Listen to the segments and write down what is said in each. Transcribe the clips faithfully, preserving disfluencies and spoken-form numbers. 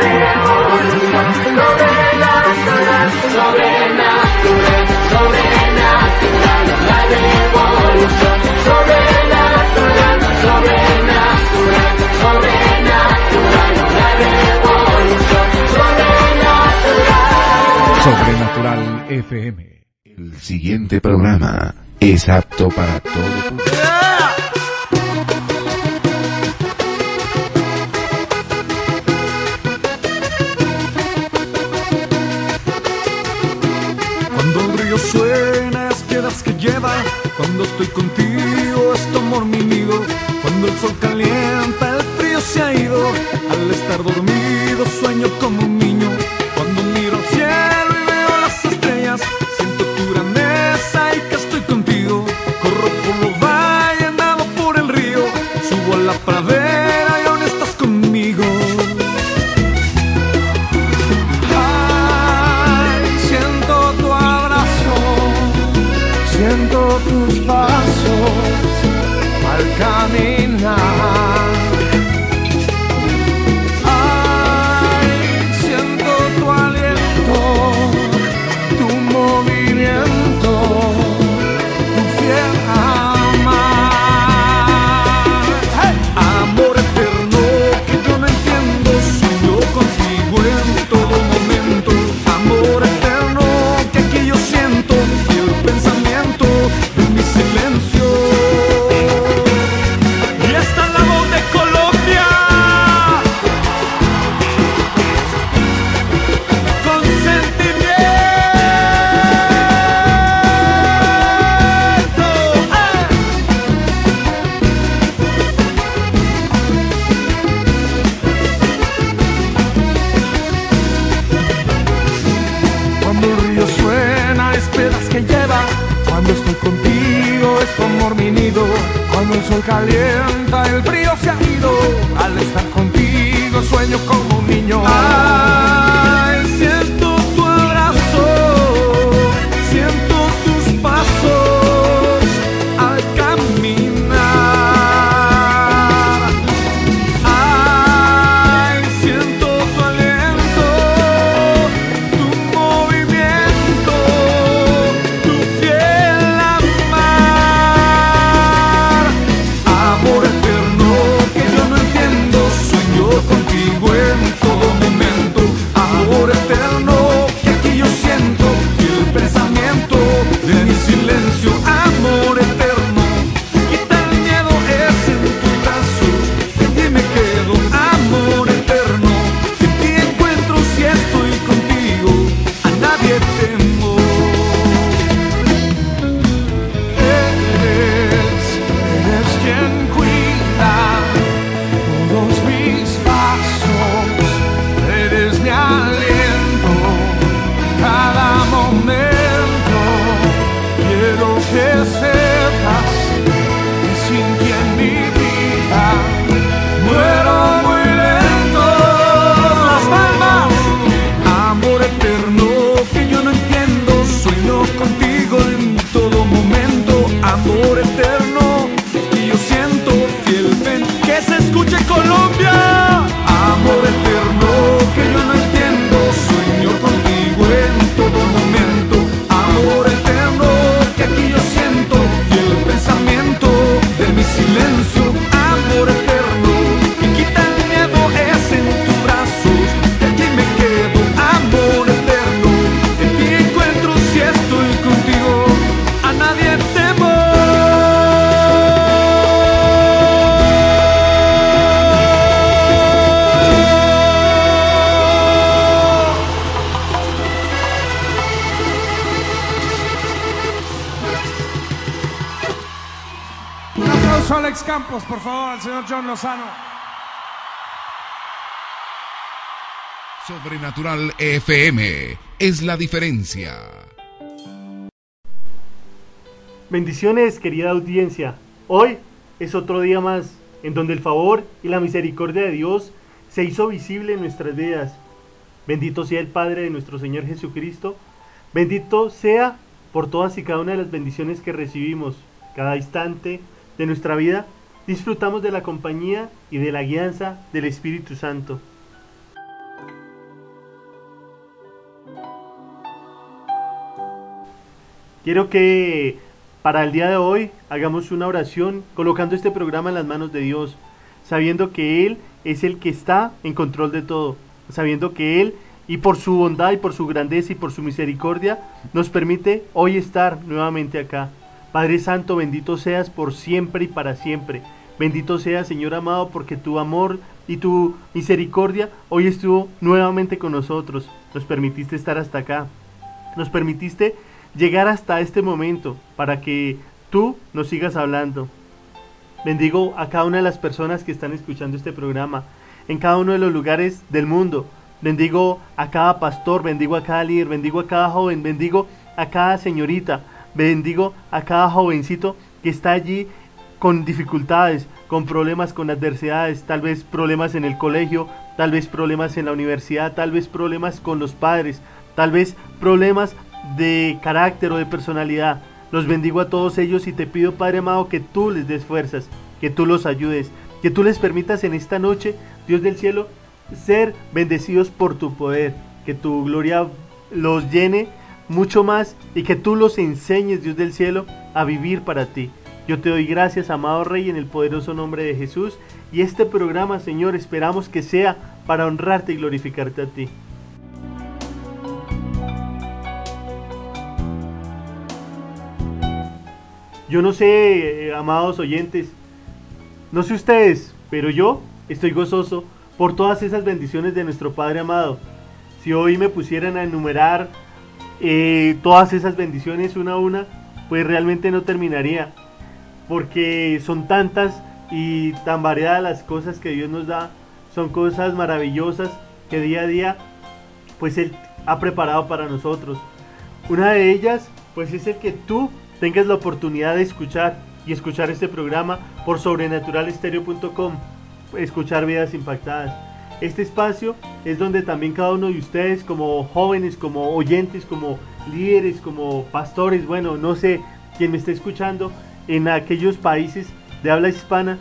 revolución, sobrenatural, sobrenatural, sobrenatural, la revolución, sobrenatural, sobrenatural, sobrenatural, la revolución, sobrenatural. Sobrenatural F M. El siguiente programa es apto para todo público. Cuando el río suena, es piedras que lleva. Cuando estoy contigo, es tu amor mi nido. Cuando el sol calienta, el frío se ha ido. Al estar dormido, sueño como un niño. Cuando miro al cielo y veo las estrellas, siento tu grandeza y que estoy contigo. Corro por los valles, nado por el río, subo a la pradera y aún estás conmigo. Ay, siento tu abrazo, siento tus pasos al caminar. Cuando el sol calienta, el frío se ha ido. Al estar contigo, sueño como un niño. Ay, siento tu abrazo, siento tus pasos al caminar. Ay, siento tu aliento, tu movimiento, tu fiel amar. Amor eterno que yo no entiendo, sueño contigo en todo momento. Amor eterno que aquí yo siento, y el pensamiento de mi silencio. Amor eterno, quita el miedo, es en tus brazos que en ti me quedo. Amor eterno, en ti encuentro si estoy contigo, a nadie temo. Eres, eres quien cuida todos mis pasos, eres mi aliento, cada momento. Quiero que sepas que sin ti en mi vida muero muy lento. Las palmas. Amor eterno que yo no entiendo, sueño contigo en todo momento. Amor eterno que yo siento, fiel ven, que se escuche Colombia. Amor eterno que yo no entiendo, sueño contigo en todo momento. Amor eterno que aquí yo siento, fiel pensamiento de mi silencio. Amor eterno que quita el miedo, es en tus brazos que aquí me quedo. Amor eterno, en ti encuentro si estoy contigo, a nadie temo. Un aplauso a Alex Campos, por favor, al señor John Lozano. Sobrenatural F M es la diferencia. Bendiciones, querida audiencia. Hoy es otro día más en donde el favor y la misericordia de Dios se hizo visible en nuestras vidas. Bendito sea el Padre de nuestro Señor Jesucristo. Bendito sea por todas y cada una de las bendiciones que recibimos. Cada instante de nuestra vida disfrutamos de la compañía y de la guianza del Espíritu Santo. Quiero que para el día de hoy hagamos una oración colocando este programa en las manos de Dios, sabiendo que Él es el que está en control de todo, sabiendo que Él, y por su bondad y por su grandeza y por su misericordia, nos permite hoy estar nuevamente acá. Padre Santo, bendito seas por siempre y para siempre. Bendito seas, Señor amado, porque tu amor y tu misericordia hoy estuvo nuevamente con nosotros. Nos permitiste estar hasta acá. Nos permitiste llegar hasta este momento para que tú nos sigas hablando. Bendigo a cada una de las personas que están escuchando este programa, en cada uno de los lugares del mundo. Bendigo a cada pastor, bendigo a cada líder, bendigo a cada joven, bendigo a cada señorita, bendigo a cada jovencito que está allí con dificultades, con problemas, con adversidades, tal vez problemas en el colegio, tal vez problemas en la universidad, tal vez problemas con los padres, tal vez problemas de carácter o de personalidad. Los bendigo a todos ellos y te pido, Padre amado, que tú les des fuerzas, que tú los ayudes, que tú les permitas en esta noche, Dios del cielo, ser bendecidos por tu poder, que tu gloria los llene mucho más y que tú los enseñes, Dios del cielo, a vivir para ti. Yo te doy gracias, amado Rey, en el poderoso nombre de Jesús, y este programa, Señor, esperamos que sea para honrarte y glorificarte a ti. Yo no sé, eh, amados oyentes, no sé ustedes, pero yo estoy gozoso por todas esas bendiciones de nuestro Padre amado. Si hoy me pusieran a enumerar eh, todas esas bendiciones una a una, pues realmente no terminaría, porque son tantas y tan variadas las cosas que Dios nos da, son cosas maravillosas que día a día pues Él ha preparado para nosotros. Una de ellas pues es el que tú tengas la oportunidad de escuchar y escuchar este programa por sobrenatural estéreo punto com, escuchar Vidas Impactadas. Este espacio es donde también cada uno de ustedes, como jóvenes, como oyentes, como líderes, como pastores, bueno, no sé, quien me esté escuchando en aquellos países de habla hispana,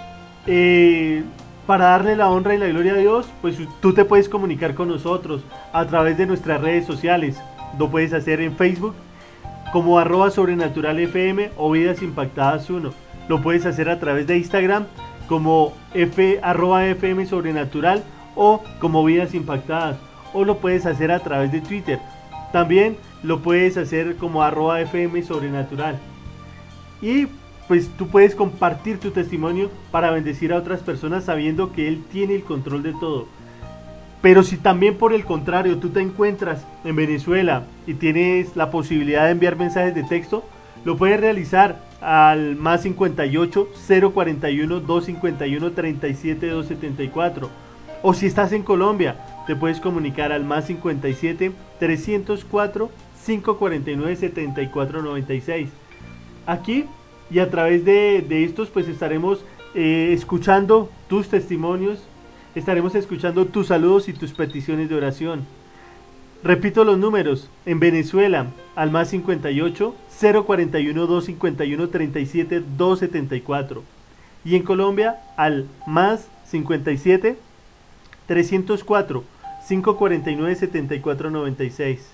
eh, para darle la honra y la gloria a Dios, pues tú te puedes comunicar con nosotros a través de nuestras redes sociales. Lo puedes hacer en Facebook como arroba sobrenatural fm o Vidas Impactadas uno. Lo puedes hacer a través de Instagram como f, arroba fm sobrenatural o como Vidas Impactadas, o lo puedes hacer a través de Twitter. También lo puedes hacer como arroba fm sobrenatural. Y pues tú puedes compartir tu testimonio para bendecir a otras personas sabiendo que Él tiene el control de todo. Pero si también por el contrario tú te encuentras en Venezuela y tienes la posibilidad de enviar mensajes de texto, lo puedes realizar al más cincuenta y ocho, cero cuarenta y uno, doscientos cincuenta y uno, treinta y siete, doscientos setenta y cuatro. O si estás en Colombia, te puedes comunicar al más cincuenta y siete, trescientos cuatro, quinientos cuarenta y nueve, setenta y cuatro noventa y seis. Aquí y a través de, de estos pues estaremos eh, escuchando tus testimonios, estaremos escuchando tus saludos y tus peticiones de oración. Repito los números: en Venezuela al más cincuenta y ocho, cero cuarenta y uno, doscientos cincuenta y uno, treinta y siete, doscientos setenta y cuatro, y en Colombia al más cincuenta y siete, trescientos cuatro, quinientos cuarenta y nueve, setenta y cuatro noventa y seis.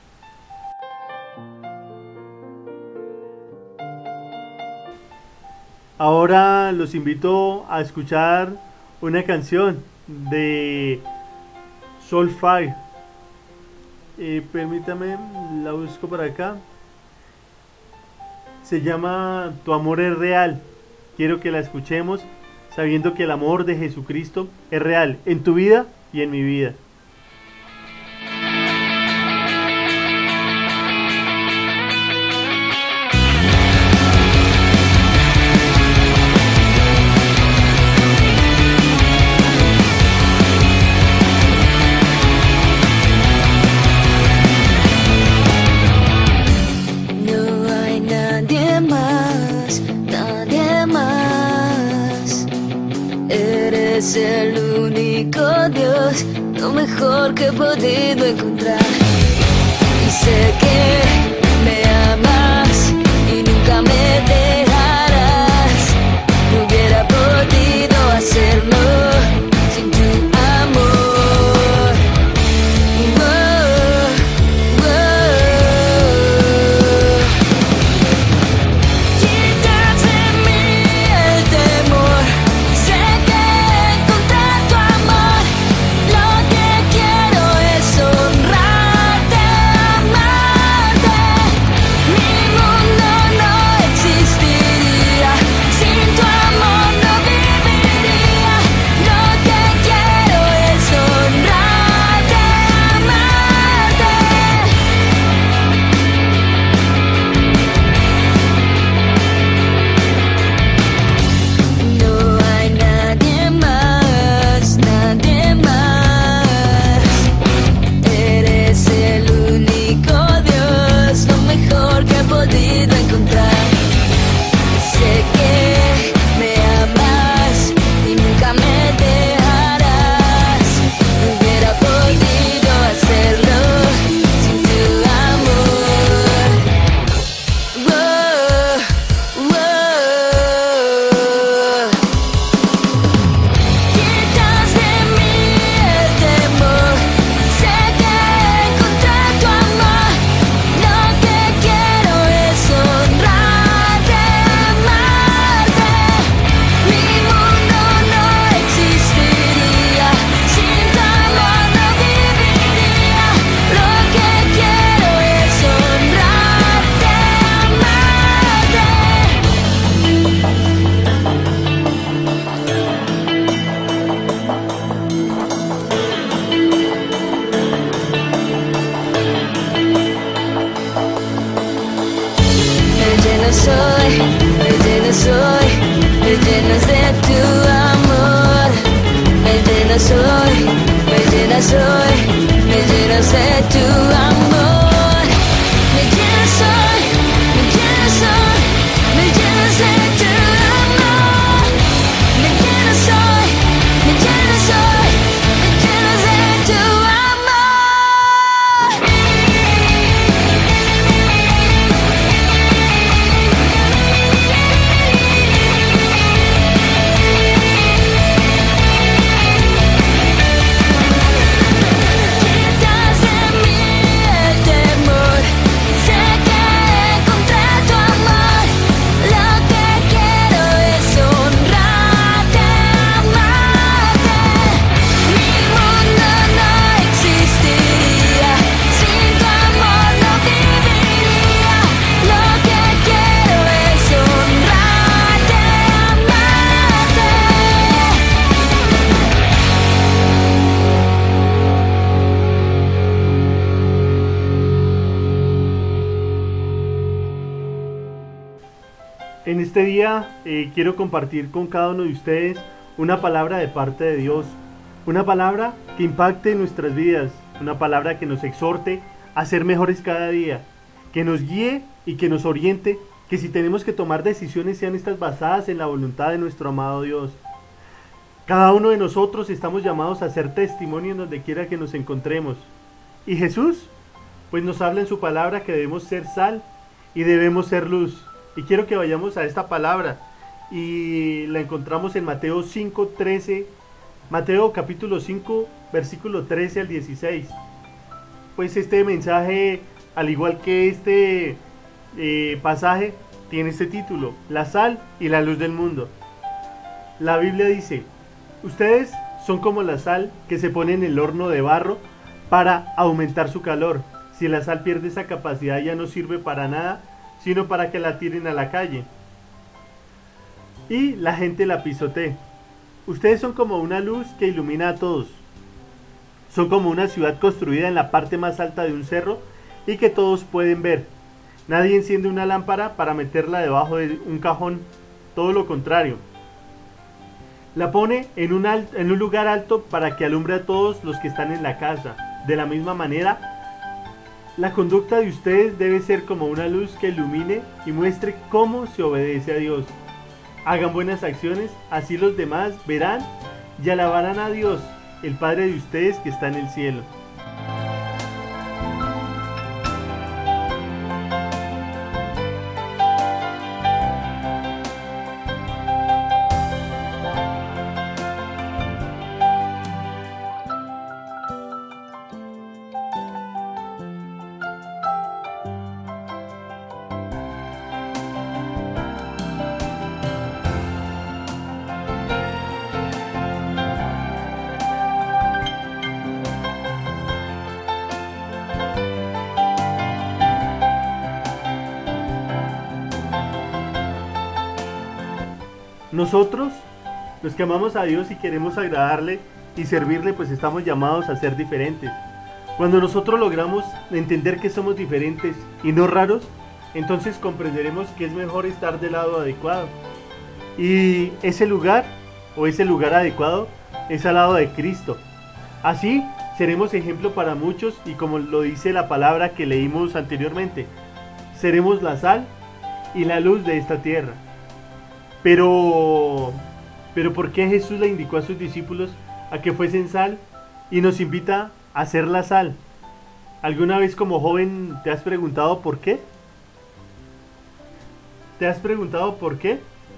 Ahora los invito a escuchar una canción de Soulfire. Eh, permítame, la busco por acá. Se llama Tu amor es real. Quiero que la escuchemos sabiendo que el amor de Jesucristo es real en tu vida y en mi vida. Es el único Dios, lo mejor que he podido encontrar. Y sé que me amas y nunca me dejarás. No hubiera podido hacerlo sin tu amor. Oh, oh, oh. hoy, me llenas hoy, me llenas de tu amor. Me llenas hoy, me llenas hoy, me llenas de tu amor. Me llenas hoy, me llenas hoy, me llenas de tu amor. En este día eh, quiero compartir con cada uno de ustedes una palabra de parte de Dios, una palabra que impacte nuestras vidas, una palabra que nos exhorte a ser mejores cada día, que nos guíe y que nos oriente, que si tenemos que tomar decisiones sean estas basadas en la voluntad de nuestro amado Dios. Cada uno de nosotros estamos llamados a ser testimonio en donde quiera que nos encontremos. Y Jesús, pues nos habla en su palabra que debemos ser sal y debemos ser luz. Y quiero que vayamos a esta palabra y la encontramos en Mateo cinco, trece, Mateo capítulo cinco, versículo trece al dieciséis. Pues este mensaje, al igual que este eh, pasaje, tiene este título: La sal y la luz del mundo. La Biblia dice: ustedes son como la sal que se pone en el horno de barro para aumentar su calor. Si la sal pierde esa capacidad, ya no sirve para nada, sino para que la tiren a la calle y la gente la pisotee. Ustedes son como una luz que ilumina a todos. Son como una ciudad construida en la parte más alta de un cerro y que todos pueden ver. Nadie enciende una lámpara para meterla debajo de un cajón, todo lo contrario. La pone en un, alt- en un lugar alto para que alumbre a todos los que están en la casa. De la misma manera, la conducta de ustedes debe ser como una luz que ilumine y muestre cómo se obedece a Dios. Hagan buenas acciones, así los demás verán y alabarán a Dios, el Padre de ustedes que está en el cielo. Nosotros, los que amamos a Dios y queremos agradarle y servirle, pues estamos llamados a ser diferentes. Cuando nosotros logramos entender que somos diferentes y no raros, entonces comprenderemos que es mejor estar del lado adecuado. Y ese lugar, o ese lugar adecuado, es al lado de Cristo. Así seremos ejemplo para muchos y, como lo dice la palabra que leímos anteriormente, seremos la sal y la luz de esta tierra. Pero, pero ¿por qué Jesús le indicó a sus discípulos a que fuesen sal y nos invita a ser la sal? ¿Alguna vez como joven te has preguntado por qué? ¿Te has preguntado por qué?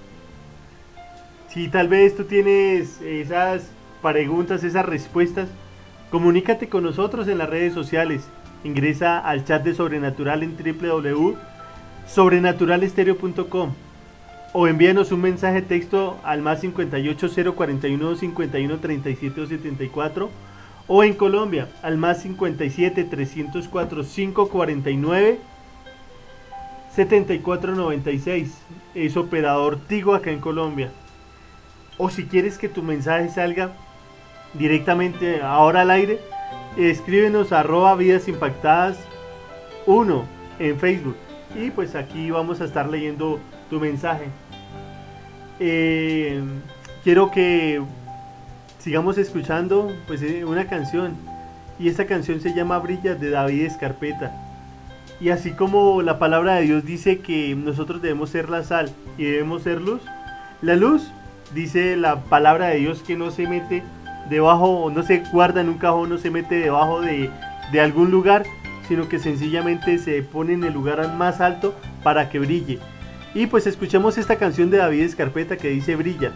Si tal vez tú tienes esas preguntas, esas respuestas, comunícate con nosotros en las redes sociales. Ingresa al chat de Sobrenatural en doble u doble u doble u punto sobrenatural estéreo punto com o envíanos un mensaje de texto al más cincuenta y ocho, cero cuarenta y uno, cincuenta y uno, treinta y siete, setenta y cuatro, o en Colombia al más cincuenta y siete, trescientos cuatro, quinientos cuarenta y nueve, setenta y cuatro noventa y seis. Es operador Tigo acá en Colombia. O si quieres que tu mensaje salga directamente ahora al aire, escríbenos a arroba vidas impactadas uno en Facebook y pues aquí vamos a estar leyendo tu mensaje. Eh, quiero que sigamos escuchando pues eh, una canción, y esta canción se llama Brilla, de David Escarpeta. Y así como la palabra de Dios dice que nosotros debemos ser la sal y debemos ser luz, la luz, dice la palabra de Dios, que no se mete debajo, no se guarda en un cajón, no se mete debajo de, de algún lugar, sino que sencillamente se pone en el lugar más alto para que brille. Y pues escuchemos esta canción de David Escarpeta que dice Brilla.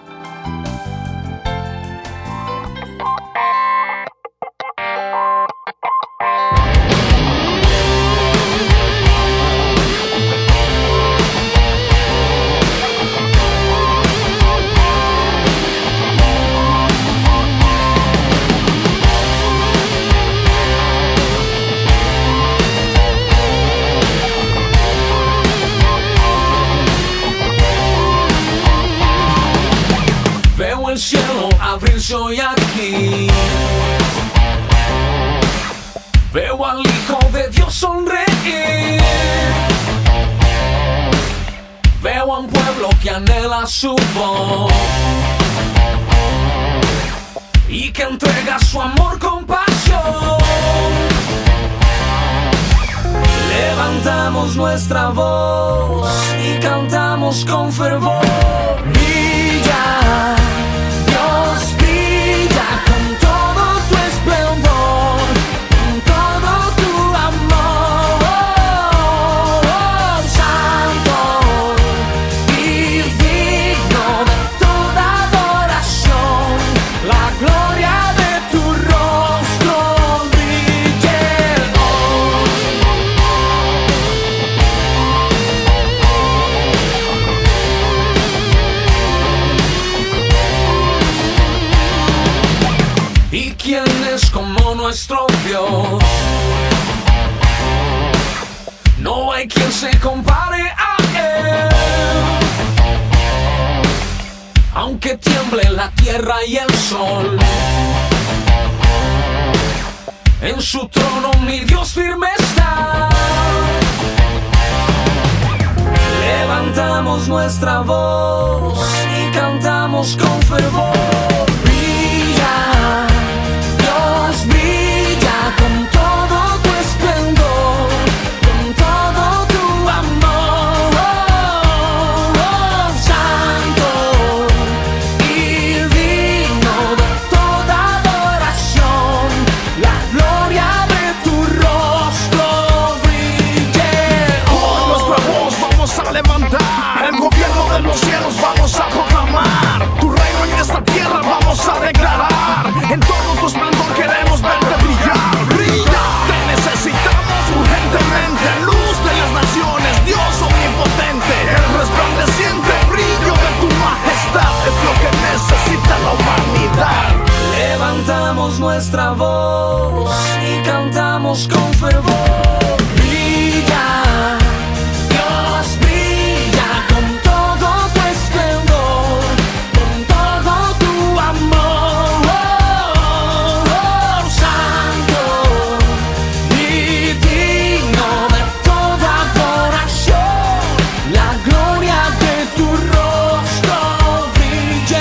Abrirse hoy aquí, veo al Hijo de Dios sonreír, veo a un pueblo que anhela su voz y que entrega su amor con pasión. Levantamos nuestra voz y cantamos con fervor. Brilla, Dios brilla con todo tu esplendor, con todo tu amor, santo y digno de toda adoración. La gloria de tu rostro brille hoy. ¿Y quién es como nuestro Dios? No hay quien se compare a Él. Aunque tiemble la tierra y el sol, en su trono mi Dios firme está. Levantamos nuestra voz y cantamos con fervor. Brilla, Dios brilla con todo tu esplendor, con todo tu amor, santo y digno de toda adoración. La gloria de tu rostro brille hoy. Nuestra voz vamos a levantar, el gobierno de los cielos vamos a proclamar, tu reino en esta tierra vamos a declarar, en todo tu esplendor queremos verte brillar. Brilla, te necesitamos urgentemente, luz de las naciones, Dios omnipotente, el resplandeciente brillo de tu majestad es lo que necesita la humanidad. Levantamos nuestra voz y cantamos con fervor. Brilla, Dios brilla con todo tu esplendor, con todo tu amor, santo y digno de toda adoración. La gloria de tu rostro brille.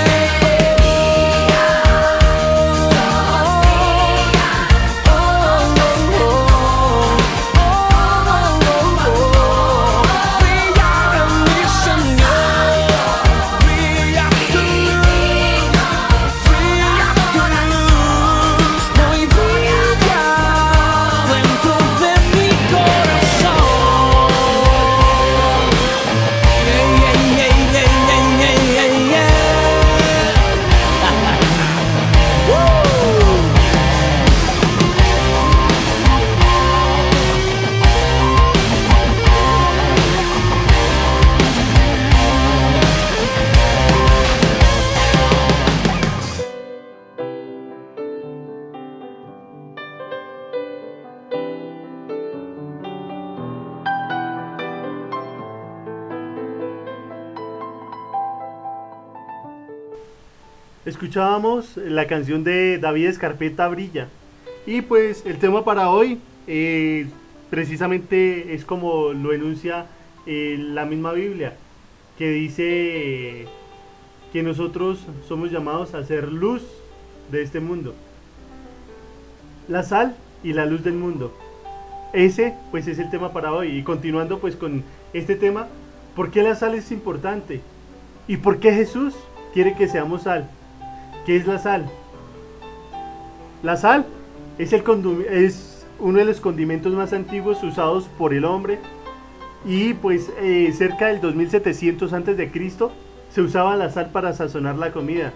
Escuchábamos la canción de David Escarpeta, Brilla. Y pues el tema para hoy eh, precisamente es como lo enuncia eh, la misma Biblia, que dice eh, que nosotros somos llamados a ser luz de este mundo. La sal y la luz del mundo. Ese pues es el tema para hoy. Y continuando pues con este tema, ¿por qué la sal es importante? ¿Y por qué Jesús quiere que seamos sal? ¿Qué es la sal? La sal es, el es uno de los condimentos más antiguos usados por el hombre. Y pues eh, cerca del dos mil setecientos antes de Cristo se usaba la sal para sazonar la comida.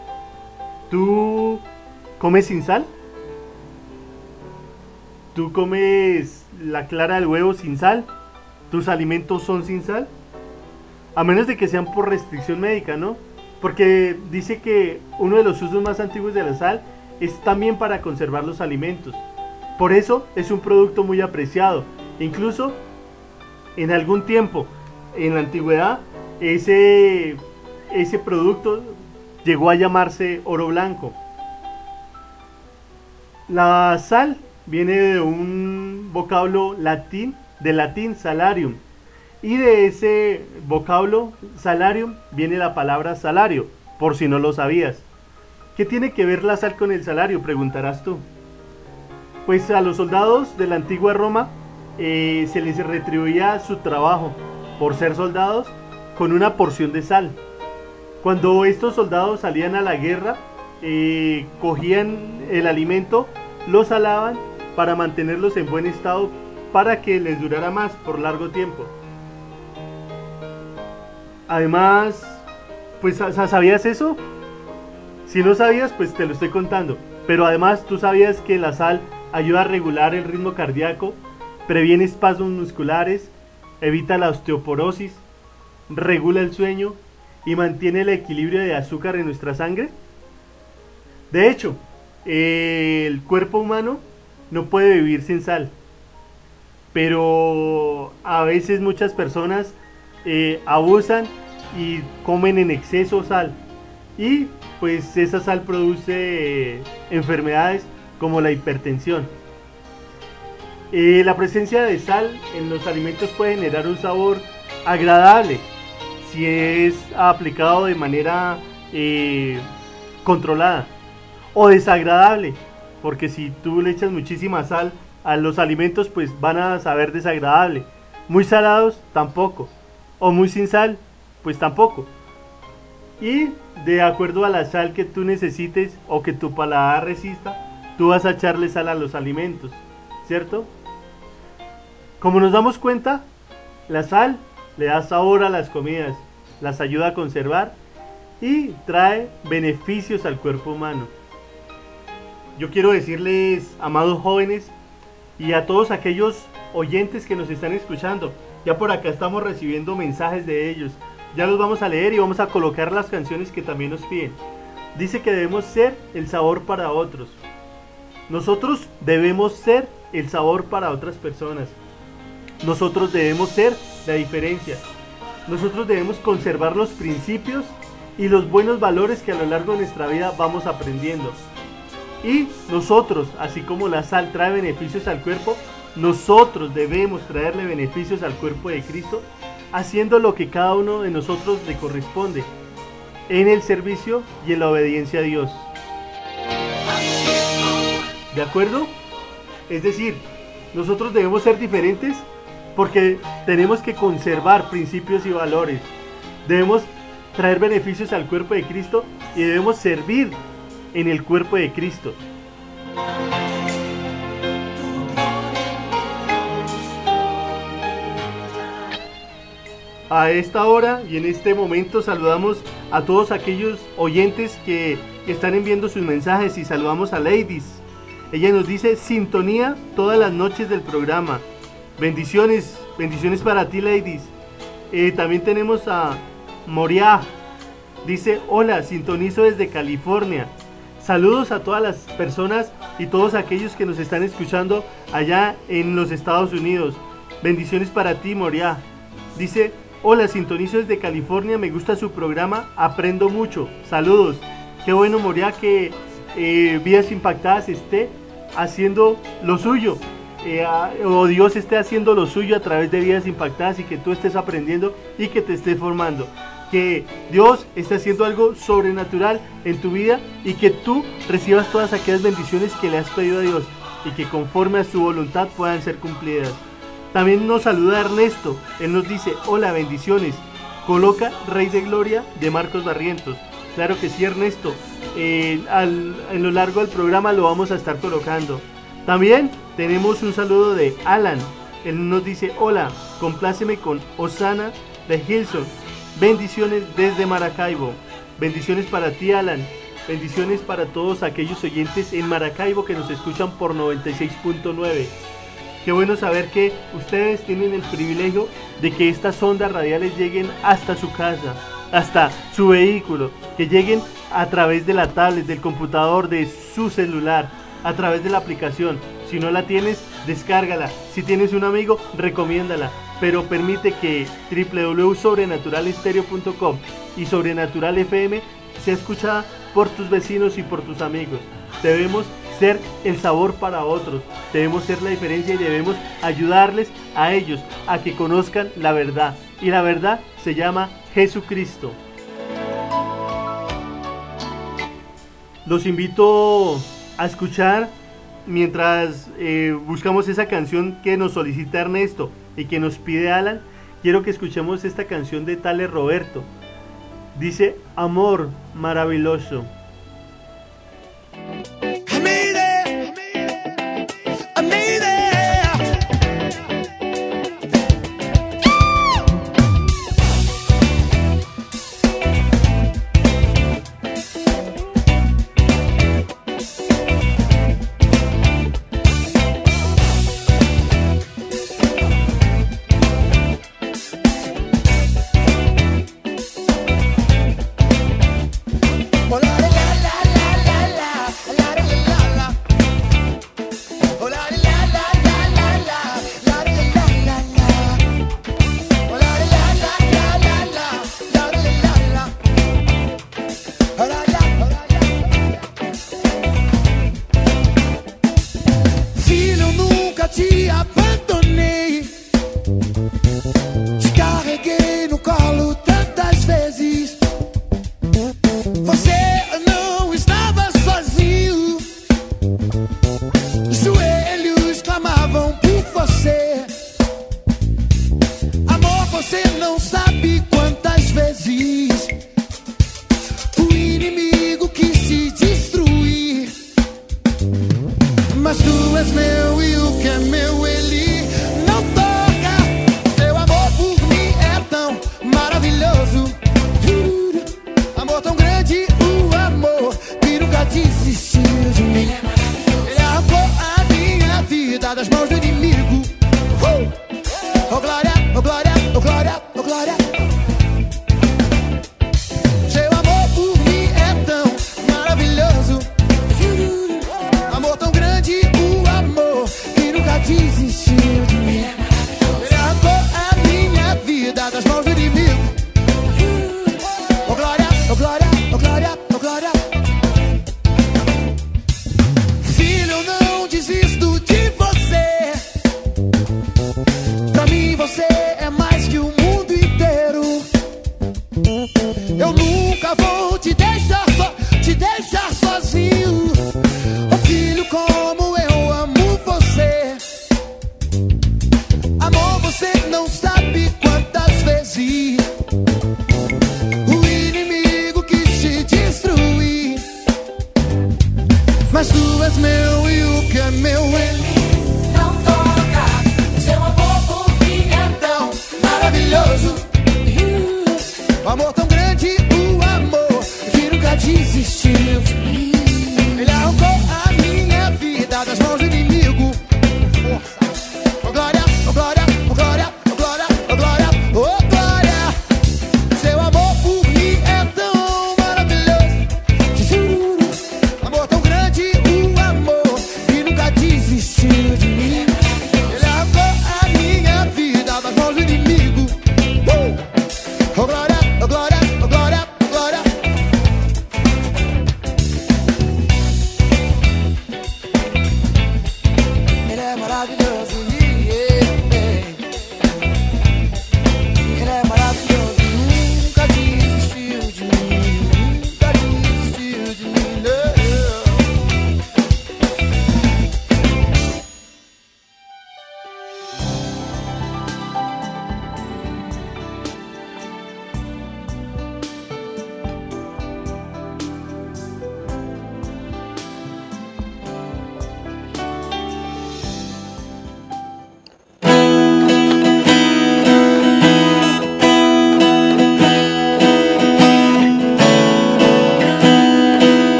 ¿Tú comes sin sal? ¿Tú comes la clara del huevo sin sal? ¿Tus alimentos son sin sal? A menos de que sean por restricción médica, ¿no? Porque dice que uno de los usos más antiguos de la sal es también para conservar los alimentos. Por eso es un producto muy apreciado. Incluso en algún tiempo, en la antigüedad, ese, ese producto llegó a llamarse oro blanco. La sal viene de un vocablo latín, de latín salarium, y de ese vocablo salarium viene la palabra salario, por si no lo sabías. ¿Qué tiene que ver la sal con el salario?, preguntarás tú. Pues a los soldados de la antigua Roma eh, se les retribuía su trabajo por ser soldados con una porción de sal. Cuando estos soldados salían a la guerra, eh, cogían el alimento, lo salaban para mantenerlos en buen estado, para que les durara más por largo tiempo. Además, pues ¿sabías eso? Si no sabías, pues te lo estoy contando. Pero además, ¿tú sabías que la sal ayuda a regular el ritmo cardíaco, previene espasmos musculares, evita la osteoporosis, regula el sueño y mantiene el equilibrio de azúcar en nuestra sangre? De hecho, el cuerpo humano no puede vivir sin sal, pero a veces muchas personas eh, abusan y comen en exceso sal, y pues esa sal produce eh, enfermedades como la hipertensión. Eh, la presencia de sal en los alimentos puede generar un sabor agradable si es aplicado de manera eh, controlada, o desagradable, porque si tú le echas muchísima sal a los alimentos, pues van a saber desagradable. Muy salados, tampoco. O muy sin sal, pues tampoco. Y de acuerdo a la sal que tú necesites o que tu paladar resista, tú vas a echarle sal a los alimentos, ¿cierto? Como nos damos cuenta, la sal le da sabor a las comidas, las ayuda a conservar y trae beneficios al cuerpo humano. Yo quiero decirles, amados jóvenes, y a todos aquellos oyentes que nos están escuchando, ya por acá estamos recibiendo mensajes de ellos, ya los vamos a leer y vamos a colocar las canciones que también nos piden. Dice que debemos ser el sabor para otros. Nosotros debemos ser el sabor para otras personas. Nosotros debemos ser la diferencia. Nosotros debemos conservar los principios y los buenos valores que a lo largo de nuestra vida vamos aprendiendo. Y nosotros, así como la sal trae beneficios al cuerpo, nosotros debemos traerle beneficios al cuerpo de Cristo, haciendo lo que cada uno de nosotros le corresponde, en el servicio y en la obediencia a Dios. ¿De acuerdo? Es decir, nosotros debemos ser diferentes porque tenemos que conservar principios y valores. Debemos traer beneficios al cuerpo de Cristo y debemos servir en el cuerpo de Cristo. A esta hora y en este momento saludamos a todos aquellos oyentes que están enviando sus mensajes, y saludamos a Ladies. Ella nos dice: sintonía todas las noches del programa. Bendiciones, bendiciones para ti, Ladies. Eh, también tenemos a Moria. Dice: hola, sintonizo desde California. Saludos a todas las personas y todos aquellos que nos están escuchando allá en los Estados Unidos. Bendiciones para ti, Moria. Dice: hola, sintonizo desde California, me gusta su programa, aprendo mucho. Saludos. Qué bueno, Moria, que eh, Vidas Impactadas esté haciendo lo suyo. Eh, o Dios esté haciendo lo suyo a través de Vidas Impactadas, y que tú estés aprendiendo y que te estés formando. que Dios está haciendo algo sobrenatural en tu vida y que tú recibas todas aquellas bendiciones que le has pedido a Dios y que conforme a su voluntad puedan ser cumplidas. También nos saluda Ernesto, él nos dice: hola, bendiciones. Coloca Rey de Gloria de Marcos Barrientos. Claro que sí, Ernesto, eh, al, en lo largo del programa lo vamos a estar colocando. También tenemos un saludo de Alan, él nos dice: hola, compláceme con Osana de Hilson. Bendiciones desde Maracaibo. Bendiciones para ti, Alan. Bendiciones para todos aquellos oyentes en Maracaibo que nos escuchan por noventa y seis punto nueve. Qué bueno saber que ustedes tienen el privilegio de que estas ondas radiales lleguen hasta su casa, hasta su vehículo, que lleguen a través de la tablet, del computador, de su celular, a través de la aplicación. Si no la tienes, descárgala. Si tienes un amigo, recomiéndala. Pero permite que doble u doble u doble u punto sobrenatural estéreo punto com y Sobrenatural F M sea escuchada por tus vecinos y por tus amigos. Debemos ser el sabor para otros, debemos ser la diferencia y debemos ayudarles a ellos a que conozcan la verdad. Y la verdad se llama Jesucristo. Los invito a escuchar mientras eh, buscamos esa canción que nos solicita Ernesto y que nos pide Alan. Quiero que escuchemos esta canción de Tale Roberto. Dice: amor maravilloso.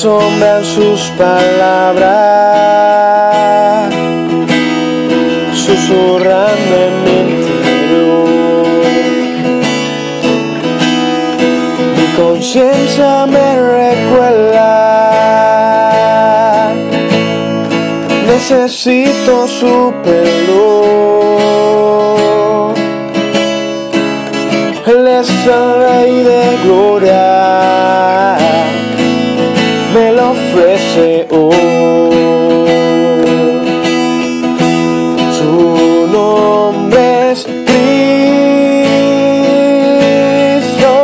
asombran sus palabras, susurrando en mi interior. Mi conciencia me recuerda, necesito su perdón. Él es el Rey de gloria, me lo ofrece hoy. Su nombre es Cristo,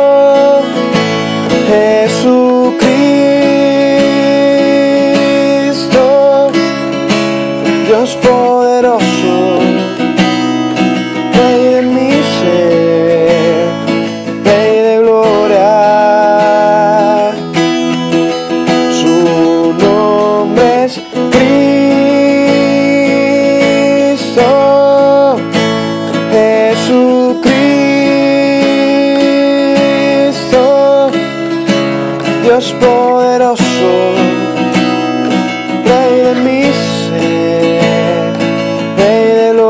Jesucristo, Dios poderoso, Rey de mi ser, Rey de gloria. Su nombre es Cristo, Jesucristo, Dios poderoso, Rey de mi ser, Rey de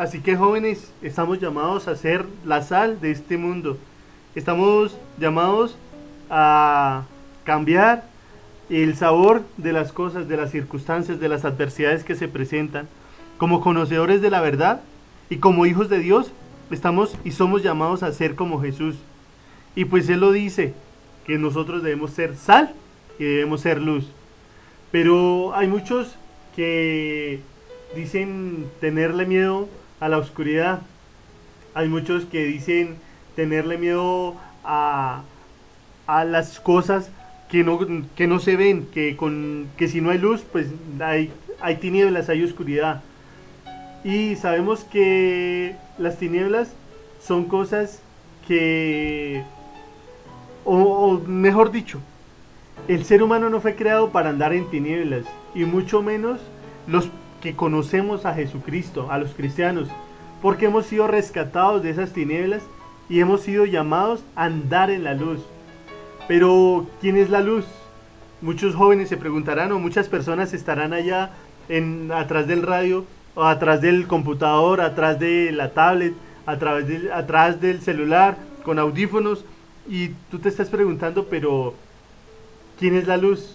Así que jóvenes, estamos llamados a ser la sal de este mundo. Estamos llamados a cambiar el sabor de las cosas, de las circunstancias, de las adversidades que se presentan. Como conocedores de la verdad y como hijos de Dios, estamos y somos llamados a ser como Jesús. Y pues Él lo dice, que nosotros debemos ser sal y debemos ser luz. Pero hay muchos que dicen tenerle miedo a la oscuridad. Hay muchos que dicen tenerle miedo a, a las cosas que no, que no se ven, que, con, que si no hay luz, pues hay, hay tinieblas, hay oscuridad. Y sabemos que las tinieblas son cosas que, o, o mejor dicho, el ser humano no fue creado para andar en tinieblas, y mucho menos los que conocemos a Jesucristo, a los cristianos, porque hemos sido rescatados de esas tinieblas y hemos sido llamados a andar en la luz. Pero, ¿quién es la luz? Muchos jóvenes se preguntarán, o muchas personas estarán allá en, atrás del radio, o atrás del computador, atrás de la tablet, a través de, atrás del celular, con audífonos, y tú te estás preguntando, pero ¿quién es la luz?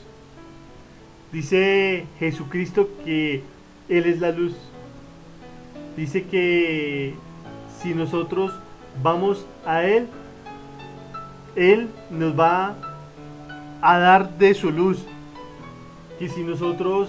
Dice Jesucristo que Él es la luz. Dice que si nosotros vamos a Él, Él nos va a dar de su luz. Que si nosotros,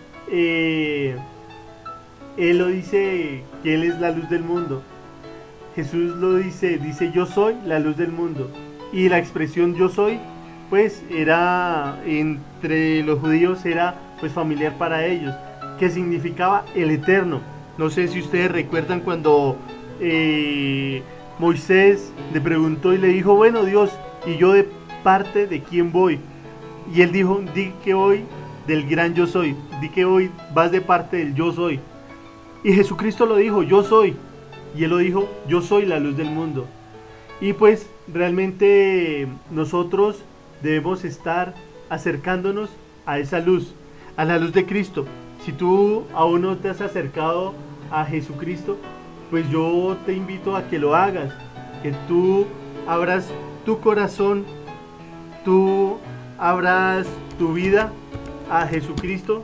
eh, Él lo dice que Él es la luz del mundo. Jesús lo dice, dice yo soy la luz del mundo. Y la expresión yo soy, pues era, entre los judíos era pues familiar para ellos, que significaba el eterno. No sé si ustedes recuerdan cuando eh, Moisés le preguntó y le dijo, bueno Dios, ¿y yo de parte de quién voy? Y él dijo, di que voy del gran yo soy, di que hoy vas de parte del yo soy. Y Jesucristo lo dijo, yo soy, y él lo dijo, yo soy la luz del mundo. Y pues realmente nosotros debemos estar acercándonos a esa luz, a la luz de Cristo. Si tú aún no te has acercado a Jesucristo, pues yo te invito a que lo hagas, que tú abras tu corazón, tú abras tu vida a Jesucristo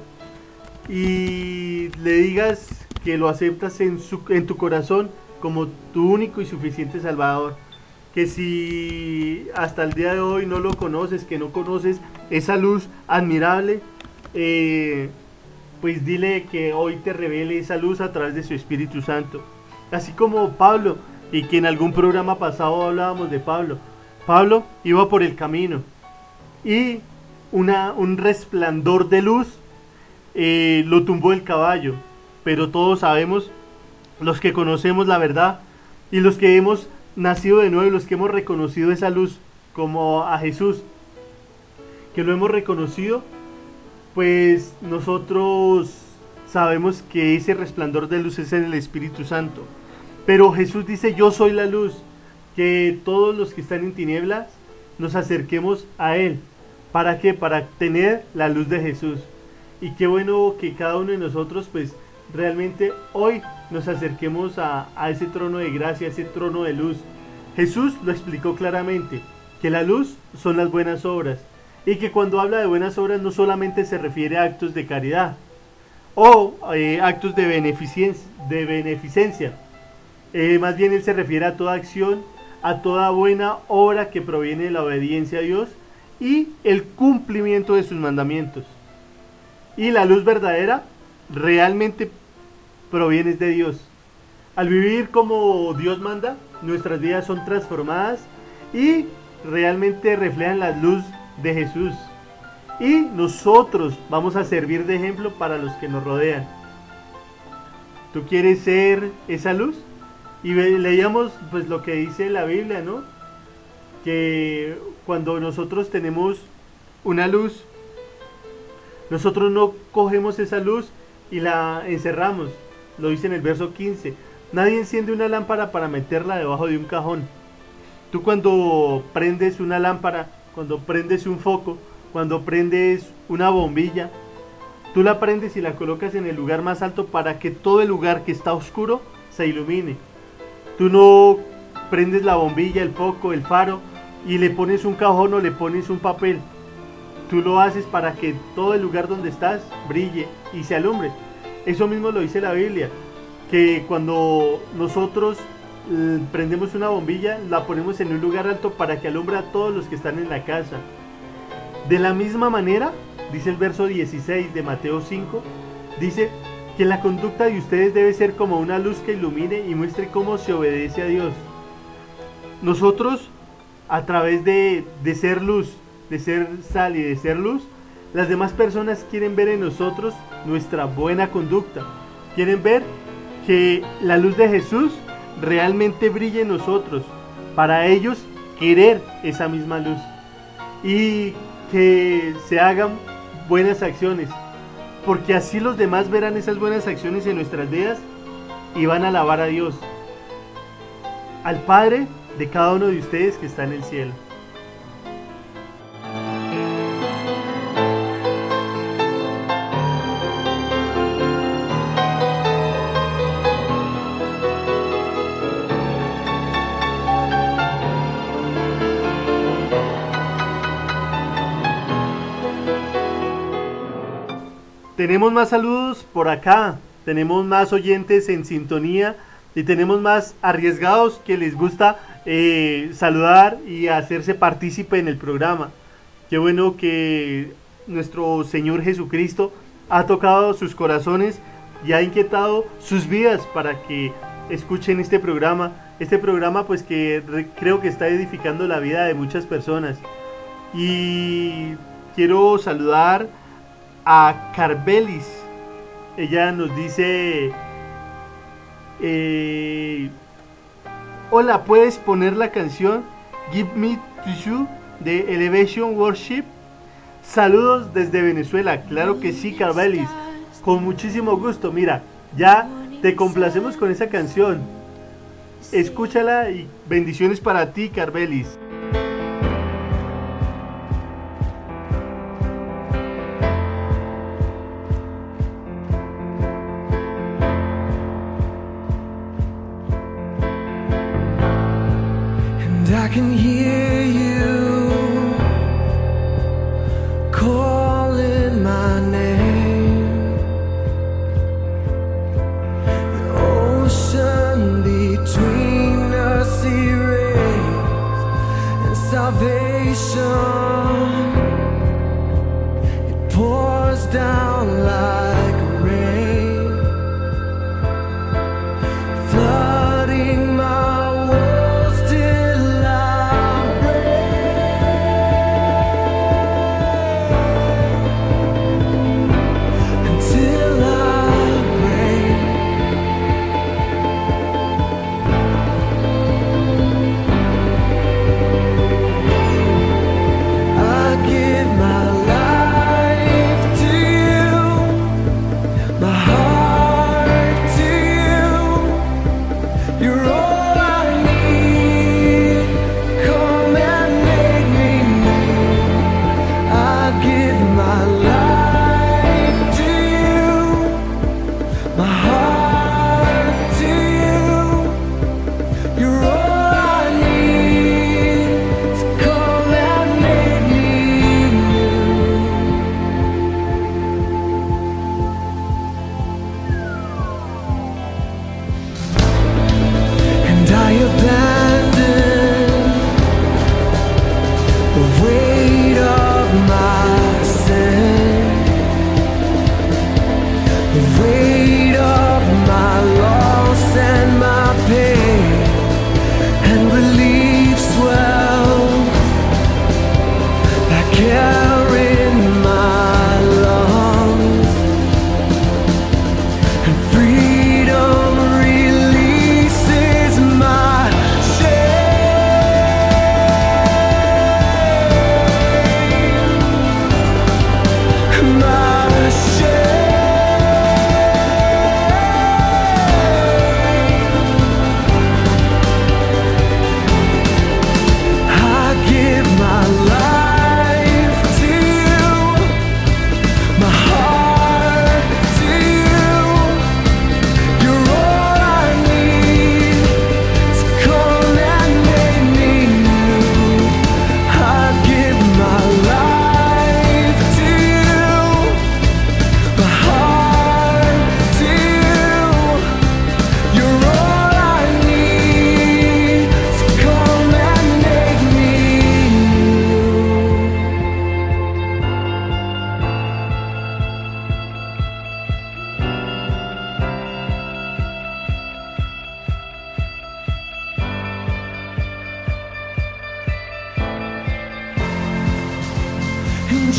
y le digas que lo aceptas en, su, en tu corazón como tu único y suficiente Salvador. Que si hasta el día de hoy no lo conoces, que no conoces esa luz admirable, eh, pues dile que hoy te revele esa luz a través de su Espíritu Santo. Así como Pablo, y que en algún programa pasado hablábamos de Pablo. Pablo iba por el camino y una, un resplandor de luz eh, lo tumbó el caballo. Pero todos sabemos, los que conocemos la verdad y los que hemos nacido de nuevo, los que hemos reconocido esa luz como a Jesús, que lo hemos reconocido, pues nosotros sabemos que ese resplandor de luz es en el Espíritu Santo. Pero Jesús dice, yo soy la luz, que todos los que están en tinieblas nos acerquemos a Él. ¿Para qué? Para tener la luz de Jesús. Y qué bueno que cada uno de nosotros pues realmente hoy nos acerquemos a, a ese trono de gracia, a ese trono de luz. Jesús lo explicó claramente, que la luz son las buenas obras, y que cuando habla de buenas obras no solamente se refiere a actos de caridad o eh, actos de beneficencia, de beneficencia. Eh, más bien Él se refiere a toda acción, a toda buena obra que proviene de la obediencia a Dios y el cumplimiento de sus mandamientos. Y la luz verdadera realmente proviene de Dios. Al vivir como Dios manda, nuestras vidas son transformadas y realmente reflejan la luz de Jesús. Y nosotros vamos a servir de ejemplo para los que nos rodean. ¿Tú quieres ser esa luz? Y leíamos pues lo que dice la Biblia, ¿no? Que cuando nosotros tenemos una luz, nosotros no cogemos esa luz y la encerramos. Lo dice en el verso quince. Nadie enciende una lámpara para meterla debajo de un cajón. Tú cuando prendes una lámpara, cuando prendes un foco, cuando prendes una bombilla, tú la prendes y la colocas en el lugar más alto para que todo el lugar que está oscuro se ilumine. Tú no prendes la bombilla, el foco, el faro y le pones un cajón o le pones un papel. Tú lo haces para que todo el lugar donde estás brille y se alumbre. Eso mismo lo dice la Biblia, que cuando nosotros eh, prendemos una bombilla, la ponemos en un lugar alto para que alumbre a todos los que están en la casa. De la misma manera, dice el verso dieciséis de Mateo cinco, dice que la conducta de ustedes debe ser como una luz que ilumine y muestre cómo se obedece a Dios. Nosotros, a través de, de ser luz, de ser sal y de ser luz, las demás personas quieren ver en nosotros nuestra buena conducta. Quieren ver que la luz de Jesús realmente brille en nosotros, para ellos querer esa misma luz y que se hagan buenas acciones, porque así los demás verán esas buenas acciones en nuestras vidas y van a alabar a Dios, al Padre de cada uno de ustedes que está en el cielo. Tenemos más saludos por acá, tenemos más oyentes en sintonía y tenemos más arriesgados que les gusta eh, saludar y hacerse partícipe en el programa. Qué bueno que nuestro Señor Jesucristo ha tocado sus corazones y ha inquietado sus vidas para que escuchen este programa. Este programa pues que re- creo que está edificando la vida de muchas personas. Y quiero saludar a Carbelis. Ella nos dice eh, hola, ¿puedes poner la canción Give Me To You de Elevation Worship? Saludos desde Venezuela. Claro que sí, Carbelis, con muchísimo gusto. Mira, ya te complacemos con esa canción. Escúchala y bendiciones para ti, Carbelis. I can hear you calling my name. The ocean between us erased, and salvation, it pours down like rain, flooding my walls till I break, until I break. I give my life to you.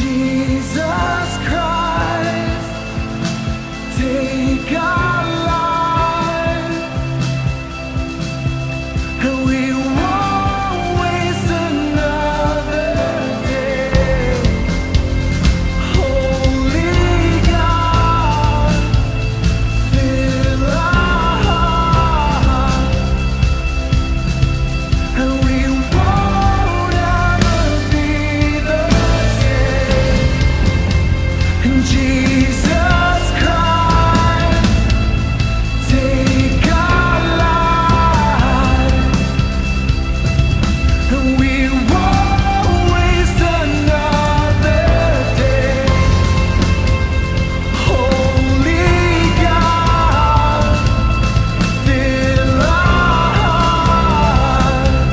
Jesus Christ, take our life, and we won't waste another day. Holy God, fill our heart, and we won't ever be the same. And Jesus Christ, take our life, and we won't waste another day. Holy God, fill our heart,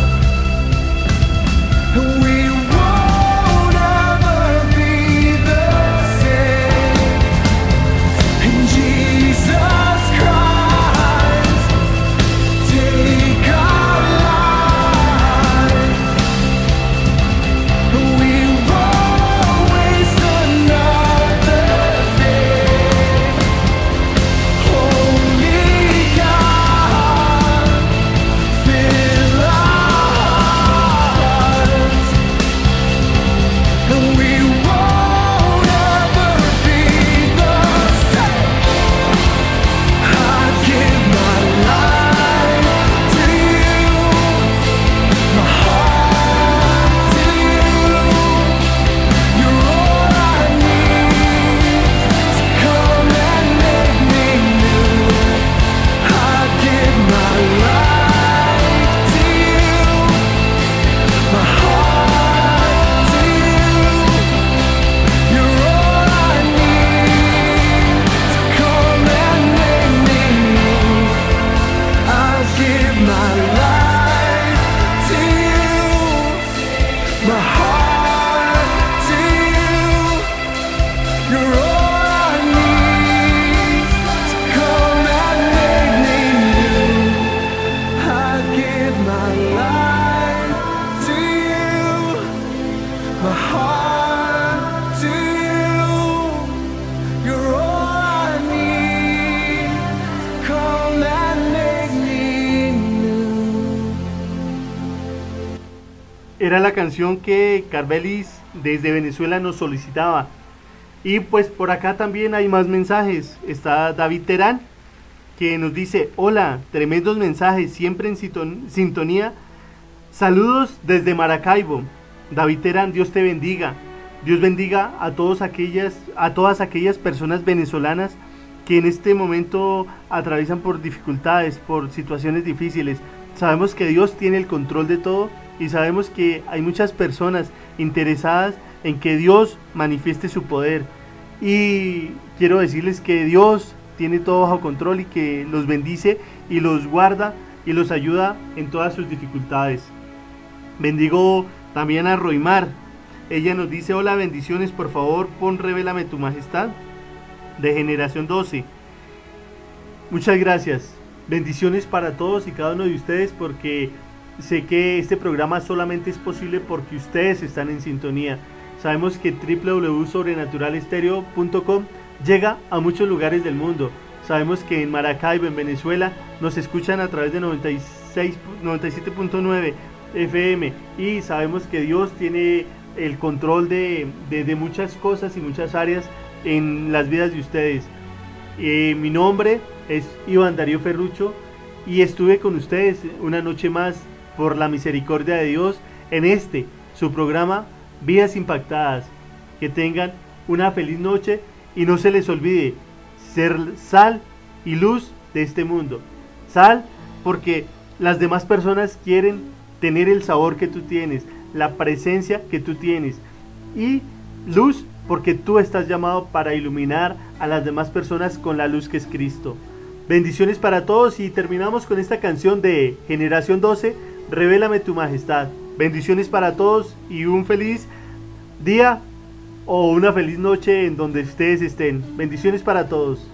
and we won't ever be the same. And Jesus Christ, take our life, and we won't waste another day. Holy God, fill our hearts, and we won't ever be the same. I give my life to you, my heart to you. You're all I need to come and make me new. I give my life to you, my heart to you. You're all I need to come and make me new. I give my life to you, my heart to you. You're all I need to come and make me new. I give my life to you, my heart to you. You're all I need to come and make me new. Era la canción que Carvelis desde Venezuela nos solicitaba. Y pues por acá también hay más mensajes. Está David Terán, que nos dice: hola, tremendos mensajes, siempre en sinton- sintonía. Saludos desde Maracaibo. David Terán, Dios te bendiga. Dios bendiga a todos aquellas, a todas aquellas personas venezolanas que en este momento atraviesan por dificultades, por situaciones difíciles. Sabemos que Dios tiene el control de todo y sabemos que hay muchas personas interesadas en que Dios manifieste su poder. Y quiero decirles que Dios tiene todo bajo control y que los bendice y los guarda y los ayuda en todas sus dificultades. Bendigo también a Roimar. Ella nos dice: hola, bendiciones, por favor pon Revélame tu Majestad de Generación doce. Muchas gracias. Bendiciones para todos y cada uno de ustedes, porque sé que este programa solamente es posible porque ustedes están en sintonía. Sabemos que w w w punto sobrenatural estéreo punto com llega a muchos lugares del mundo. Sabemos que en Maracaibo, en Venezuela, nos escuchan a través de noventa y seis, noventa y siete punto nueve F M, y sabemos que Dios tiene el control de, de, de muchas cosas y muchas áreas en las vidas de ustedes. Eh, mi nombre es Iván Darío Ferrucho y estuve con ustedes una noche más por la misericordia de Dios en este, su programa Vidas Impactadas. Que tengan una feliz noche y no se les olvide ser sal y luz de este mundo. Sal porque las demás personas quieren tener el sabor que tú tienes, la presencia que tú tienes, y luz porque tú estás llamado para iluminar a las demás personas con la luz que es Cristo. Bendiciones para todos y terminamos con esta canción de Generación doce, Revélame tu Majestad. Bendiciones para todos y un feliz día o una feliz noche en donde ustedes estén. Bendiciones para todos.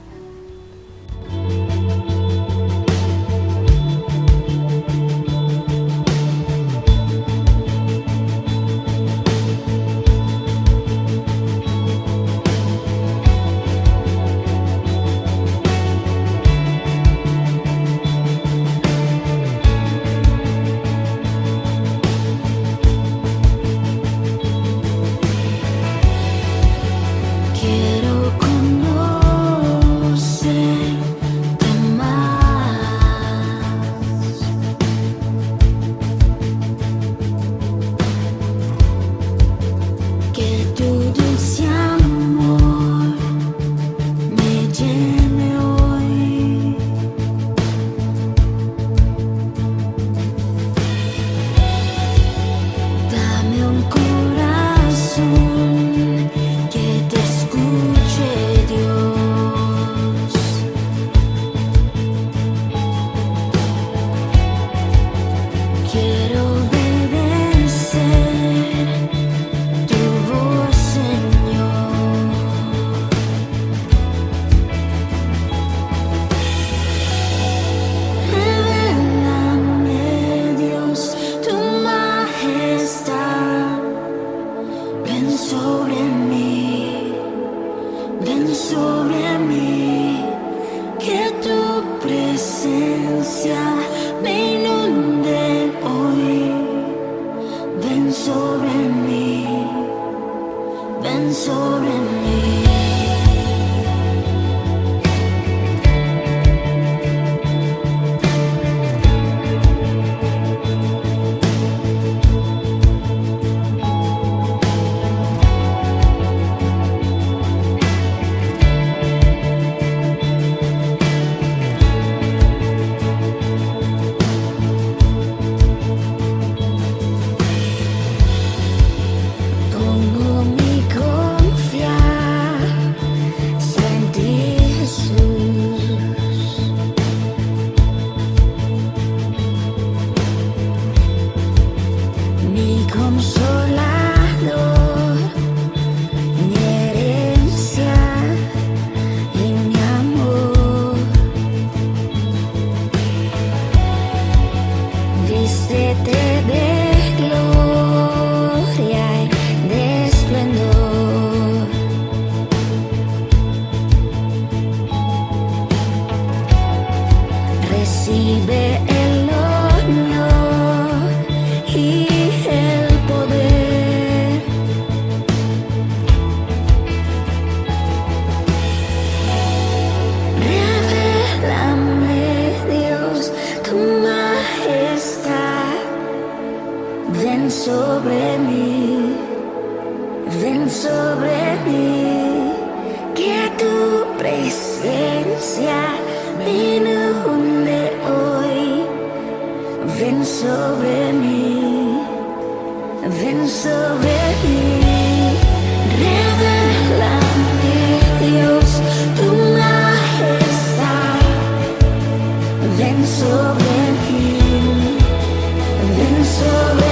corazón que te escuche, Dios. Quiero obedecer tu voz, Señor. Revélame, Dios, tu majestad. Ven sobre mí, ven sobre mí, que tu presencia me inunde hoy. Ven sobre mí, ven sobre mí. Pongo mi confianza en ti, Jesús. Mi consolador, mi herencia y mi amor. Vístete de gloria y de esplendor. Recibe el honor y el poder. Revélame, Dios, tu majestad. Ven sobre mí, ven sobre mí, que tu presencia me inunde hoy. Ven sobre mí, ven sobre mí. Revélame, Dios, tu majestad. Ven sobre mí, ven sobre